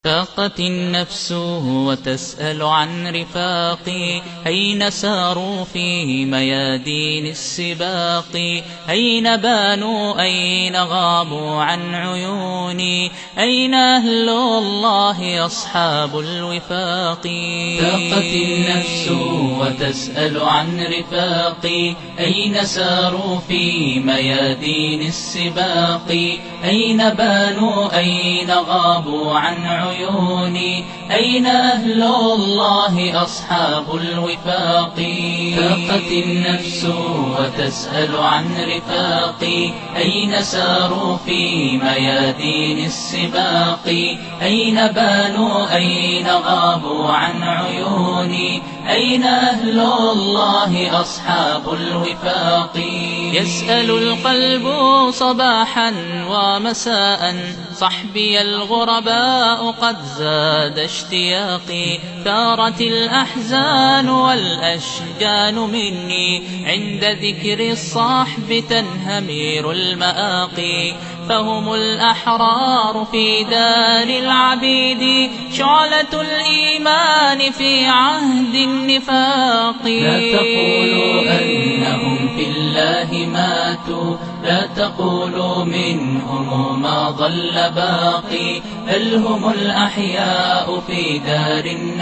اشتاقت النفس وتسأل عن رفاقي أين ساروا في ميادين السباق أين بانوا أين غابوا عن عيوني أين أهل الله أصحاب الوفاق اشتاقت النفس وتسأل عن رفاقي أين ساروا في ميادين السباق أين بانوا أين غابوا عن عيوني أين أهل الله أصحاب الوفاق اشتاقت النفس وتسأل عن رفاقي أين ساروا في ميادين السباق أين بانوا أين غابوا عن عيوني أين أهل الله أصحاب الوفاق يسأل القلب صباحا ومساء صحبي الغرباء قد زاد اشتياقي ثارت الأحزان والأشجان مني عند ذكر الصحب تنهمير المآقي فهم الأحرار في دار العبيد شعلة الإيمان في عهد النفاق لا تقولوا أنهم في الله ماتوا لا تقولوا منهم ما ضل باقي بل هم الأحياء في دار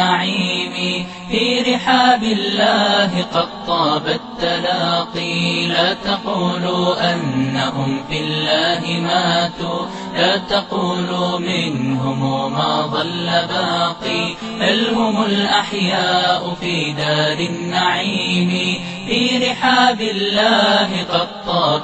النعيم في رحاب الله قد طاب التلاقي لا تقولوا أنهم في الله ماتوا لا تقولوا منهم ما ضل باقي بل هم الأحياء في دار النعيم في رحاب الله قد طاب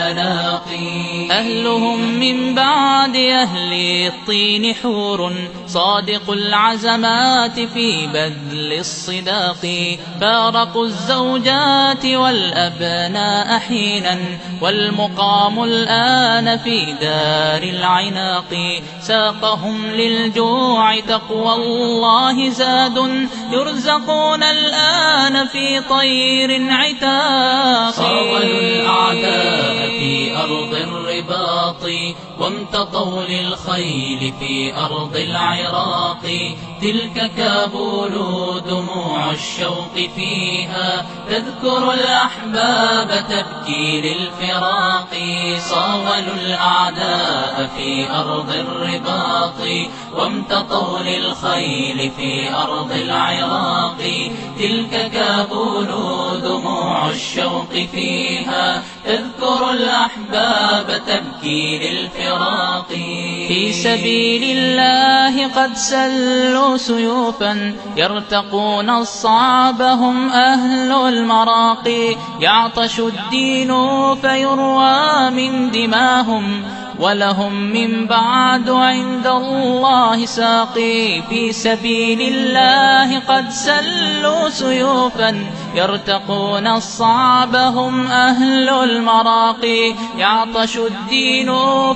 التلاقي أهلهم من بعد أهل الطين حور صادق العزمات في بذل الصداق فارقوا الزوجات والأبناء حينا والمقام الآن في دار العناق ساقهم للجوع تقوى الله زاد يرزقون الآن في طير عتاق صاغوا الأعداء في أرض الرباط وامتطوا للخيل في أرض العراق تلك كابول دموع الشوق فيها تذكر الأحباب تبكي للفراق صاولوا الأعداء في أرض الرباط وامتطوا للخيل في أرض العراق تلك كابول دموع الشوق فيها تذكر الأحباب تبكي للفراق في سبيل الله قد سلوا سيوفا يرتقون الصعب هم أهل المراقي يعطش الدين فيروى من دماهم ولهم من بعد عند الله ساقي في سبيل الله قد سلوا سيوفا يرتقون الصعب هم أهل المراقي يعطش الدين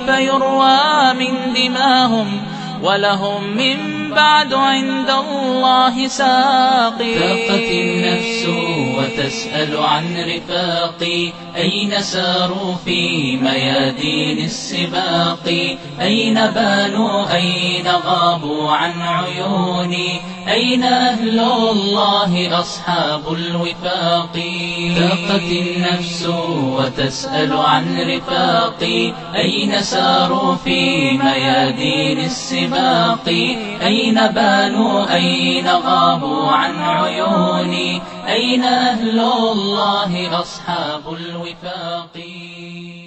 فيروى من دماهم ولهم من بعد عند الله ساقي اشتاقت النفس وتسأل عن رفاقي أين ساروا في ميادين السباق أين بانوا أين غابوا عن عيوني أين أهل الله أصحاب الوفاق اشتاقت النفس وتسأل عن رفاقي أين ساروا في ميادين السباق أين بانوا أين غابوا عن عيوني أين أهل الله أصحاب الوفاق